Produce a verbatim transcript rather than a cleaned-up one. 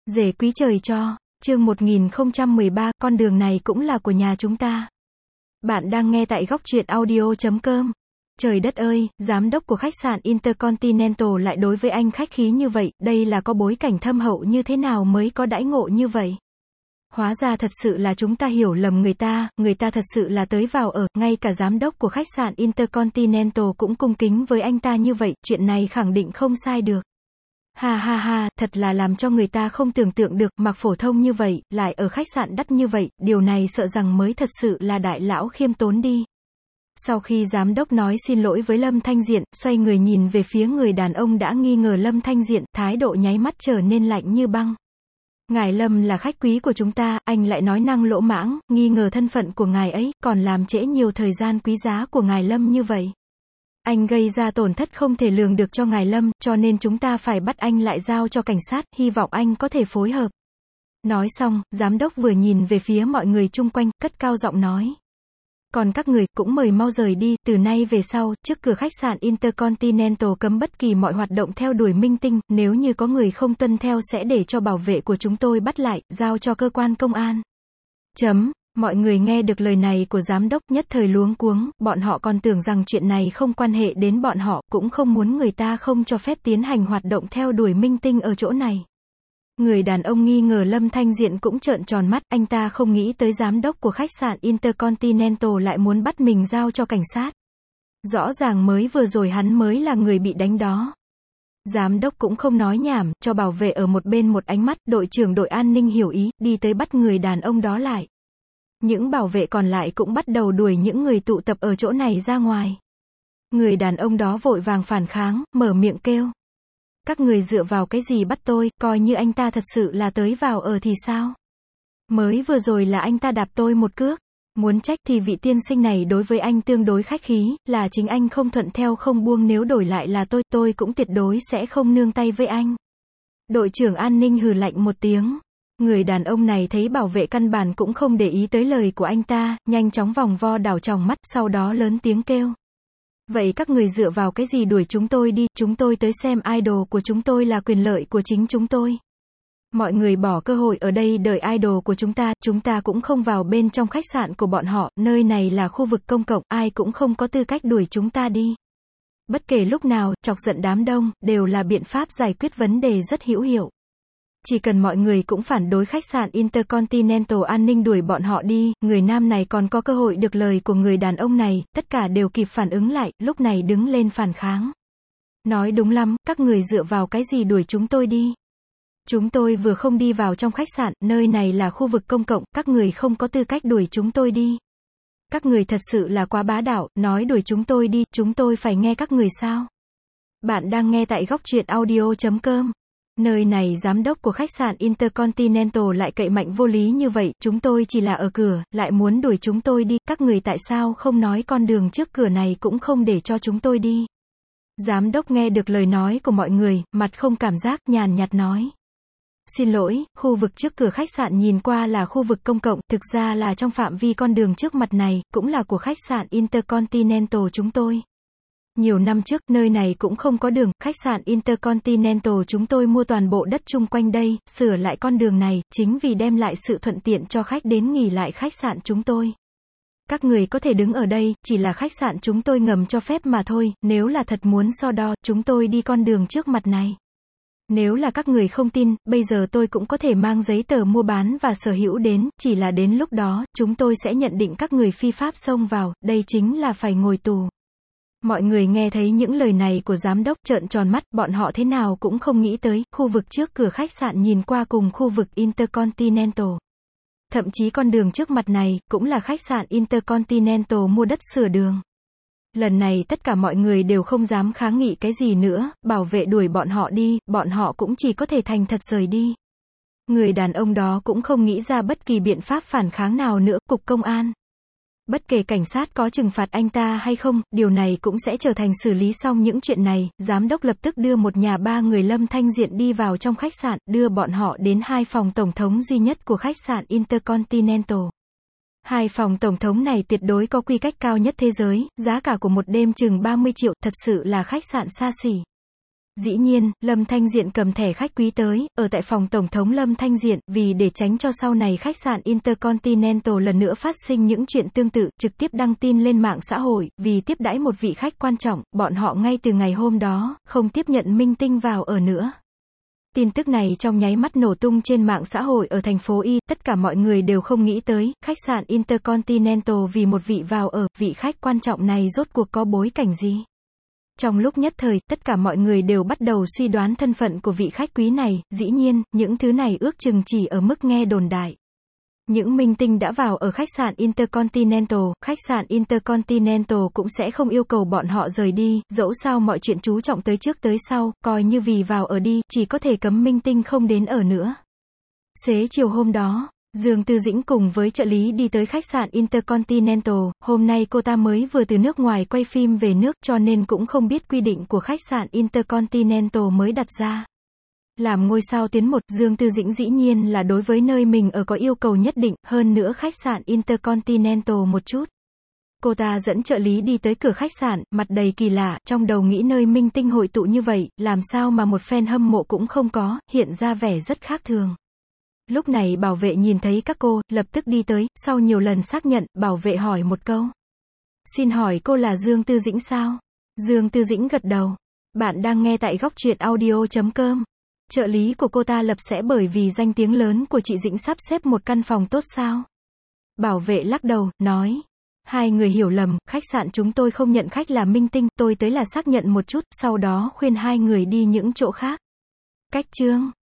Rể quý trời cho, chương một nghìn không trăm mười ba, con đường này cũng là của nhà chúng ta. Bạn đang nghe tại góc truyện audio chấm com. Trời đất ơi, giám đốc của khách sạn Intercontinental lại đối với anh khách khí như vậy, đây là có bối cảnh thâm hậu như thế nào mới có đãi ngộ như vậy? Hóa ra thật sự là chúng ta hiểu lầm người ta, người ta thật sự là tới vào ở, ngay cả giám đốc của khách sạn Intercontinental cũng cung kính với anh ta như vậy, chuyện này khẳng định không sai được. Ha ha ha, thật là làm cho người ta không tưởng tượng được, mặc phổ thông như vậy, lại ở khách sạn đắt như vậy, điều này sợ rằng mới thật sự là đại lão khiêm tốn đi. Sau khi giám đốc nói xin lỗi với Lâm Thanh Diện, xoay người nhìn về phía người đàn ông đã nghi ngờ Lâm Thanh Diện, thái độ nháy mắt trở nên lạnh như băng. Ngài Lâm là khách quý của chúng ta, anh lại nói năng lỗ mãng, nghi ngờ thân phận của ngài ấy, còn làm trễ nhiều thời gian quý giá của ngài Lâm như vậy. Anh gây ra tổn thất không thể lường được cho ngài Lâm, cho nên chúng ta phải bắt anh lại giao cho cảnh sát, hy vọng anh có thể phối hợp. Nói xong, giám đốc vừa nhìn về phía mọi người chung quanh, cất cao giọng nói. Còn các người, cũng mời mau rời đi, từ nay về sau, trước cửa khách sạn Intercontinental cấm bất kỳ mọi hoạt động theo đuổi minh tinh, nếu như có người không tuân theo sẽ để cho bảo vệ của chúng tôi bắt lại, giao cho cơ quan công an. Chấm. Mọi người nghe được lời này của giám đốc nhất thời luống cuống, bọn họ còn tưởng rằng chuyện này không quan hệ đến bọn họ, cũng không muốn người ta không cho phép tiến hành hoạt động theo đuổi minh tinh ở chỗ này. Người đàn ông nghi ngờ Lâm Thanh Diện cũng trợn tròn mắt, anh ta không nghĩ tới giám đốc của khách sạn Intercontinental lại muốn bắt mình giao cho cảnh sát. Rõ ràng mới vừa rồi hắn mới là người bị đánh đó. Giám đốc cũng không nói nhảm, cho bảo vệ ở một bên một ánh mắt, đội trưởng đội an ninh hiểu ý, đi tới bắt người đàn ông đó lại. Những bảo vệ còn lại cũng bắt đầu đuổi những người tụ tập ở chỗ này ra ngoài. Người đàn ông đó vội vàng phản kháng, mở miệng kêu. Các người dựa vào cái gì bắt tôi, coi như anh ta thật sự là tới vào ở thì sao? Mới vừa rồi là anh ta đạp tôi một cước. Muốn trách thì vị tiên sinh này đối với anh tương đối khách khí, là chính anh không thuận theo không buông, nếu đổi lại là tôi, tôi cũng tuyệt đối sẽ không nương tay với anh. Đội trưởng an ninh hừ lạnh một tiếng. Người đàn ông này thấy bảo vệ căn bản cũng không để ý tới lời của anh ta, nhanh chóng vòng vo đảo tròng mắt, sau đó lớn tiếng kêu. Vậy các người dựa vào cái gì đuổi chúng tôi đi, chúng tôi tới xem idol của chúng tôi là quyền lợi của chính chúng tôi. Mọi người bỏ cơ hội ở đây đợi idol của chúng ta, chúng ta cũng không vào bên trong khách sạn của bọn họ, nơi này là khu vực công cộng, ai cũng không có tư cách đuổi chúng ta đi. Bất kể lúc nào, chọc giận đám đông, đều là biện pháp giải quyết vấn đề rất hữu hiệu. Chỉ cần mọi người cũng phản đối khách sạn Intercontinental an ninh đuổi bọn họ đi, người nam này còn có cơ hội được lời của người đàn ông này, tất cả đều kịp phản ứng lại, lúc này đứng lên phản kháng. Nói đúng lắm, các người dựa vào cái gì đuổi chúng tôi đi? Chúng tôi vừa không đi vào trong khách sạn, nơi này là khu vực công cộng, các người không có tư cách đuổi chúng tôi đi. Các người thật sự là quá bá đạo, nói đuổi chúng tôi đi, chúng tôi phải nghe các người sao? Bạn đang nghe tại góc truyện audio chấm com. Nơi này giám đốc của khách sạn Intercontinental lại cậy mạnh vô lý như vậy, chúng tôi chỉ là ở cửa, lại muốn đuổi chúng tôi đi, các người tại sao không nói con đường trước cửa này cũng không để cho chúng tôi đi. Giám đốc nghe được lời nói của mọi người, mặt không cảm giác, nhàn nhạt nói. Xin lỗi, khu vực trước cửa khách sạn nhìn qua là khu vực công cộng, thực ra là trong phạm vi con đường trước mặt này, cũng là của khách sạn Intercontinental chúng tôi. Nhiều năm trước, nơi này cũng không có đường, khách sạn Intercontinental chúng tôi mua toàn bộ đất chung quanh đây, sửa lại con đường này, chính vì đem lại sự thuận tiện cho khách đến nghỉ lại khách sạn chúng tôi. Các người có thể đứng ở đây, chỉ là khách sạn chúng tôi ngầm cho phép mà thôi, nếu là thật muốn so đo, chúng tôi đi con đường trước mặt này. Nếu là các người không tin, bây giờ tôi cũng có thể mang giấy tờ mua bán và sở hữu đến, chỉ là đến lúc đó, chúng tôi sẽ nhận định các người phi pháp xông vào, đây chính là phải ngồi tù. Mọi người nghe thấy những lời này của giám đốc trợn tròn mắt, bọn họ thế nào cũng không nghĩ tới, khu vực trước cửa khách sạn nhìn qua cùng khu vực Intercontinental. Thậm chí con đường trước mặt này, cũng là khách sạn Intercontinental mua đất sửa đường. Lần này tất cả mọi người đều không dám kháng nghị cái gì nữa, bảo vệ đuổi bọn họ đi, bọn họ cũng chỉ có thể thành thật rời đi. Người đàn ông đó cũng không nghĩ ra bất kỳ biện pháp phản kháng nào nữa, cục công an. Bất kể cảnh sát có trừng phạt anh ta hay không, điều này cũng sẽ trở thành xử lý xong những chuyện này, giám đốc lập tức đưa một nhà ba người Lâm Thanh Diện đi vào trong khách sạn, đưa bọn họ đến hai phòng tổng thống duy nhất của khách sạn Intercontinental. Hai phòng tổng thống này tuyệt đối có quy cách cao nhất thế giới, giá cả của một đêm chừng ba mươi triệu, thật sự là khách sạn xa xỉ. Dĩ nhiên, Lâm Thanh Diện cầm thẻ khách quý tới, ở tại phòng Tổng thống Lâm Thanh Diện, vì để tránh cho sau này khách sạn Intercontinental lần nữa phát sinh những chuyện tương tự, trực tiếp đăng tin lên mạng xã hội, vì tiếp đãi một vị khách quan trọng, bọn họ ngay từ ngày hôm đó, không tiếp nhận minh tinh vào ở nữa. Tin tức này trong nháy mắt nổ tung trên mạng xã hội ở thành phố Y, tất cả mọi người đều không nghĩ tới, khách sạn Intercontinental vì một vị vào ở, vị khách quan trọng này rốt cuộc có bối cảnh gì. Trong lúc nhất thời, tất cả mọi người đều bắt đầu suy đoán thân phận của vị khách quý này, dĩ nhiên, những thứ này ước chừng chỉ ở mức nghe đồn đại. Những minh tinh đã vào ở khách sạn Intercontinental, khách sạn Intercontinental cũng sẽ không yêu cầu bọn họ rời đi, dẫu sao mọi chuyện chú trọng tới trước tới sau, coi như vì vào ở đi, chỉ có thể cấm minh tinh không đến ở nữa. Xế chiều hôm đó, Dương Tư Dĩnh cùng với trợ lý đi tới khách sạn Intercontinental, hôm nay cô ta mới vừa từ nước ngoài quay phim về nước cho nên cũng không biết quy định của khách sạn Intercontinental mới đặt ra. Làm ngôi sao tuyến một, Dương Tư Dĩnh dĩ nhiên là đối với nơi mình ở có yêu cầu nhất định, hơn nữa khách sạn Intercontinental một chút. Cô ta dẫn trợ lý đi tới cửa khách sạn, mặt đầy kỳ lạ, trong đầu nghĩ nơi minh tinh hội tụ như vậy, làm sao mà một fan hâm mộ cũng không có, hiện ra vẻ rất khác thường. Lúc này bảo vệ nhìn thấy các cô, lập tức đi tới, sau nhiều lần xác nhận, bảo vệ hỏi một câu. Xin hỏi cô là Dương Tư Dĩnh sao? Dương Tư Dĩnh gật đầu. Bạn đang nghe tại góc truyện audio chấm com. Trợ lý của cô ta lập sẽ bởi vì danh tiếng lớn của chị Dĩnh sắp xếp một căn phòng tốt sao? Bảo vệ lắc đầu, nói. Hai người hiểu lầm, khách sạn chúng tôi không nhận khách là minh tinh, tôi tới là xác nhận một chút, sau đó khuyên hai người đi những chỗ khác. Cách chương.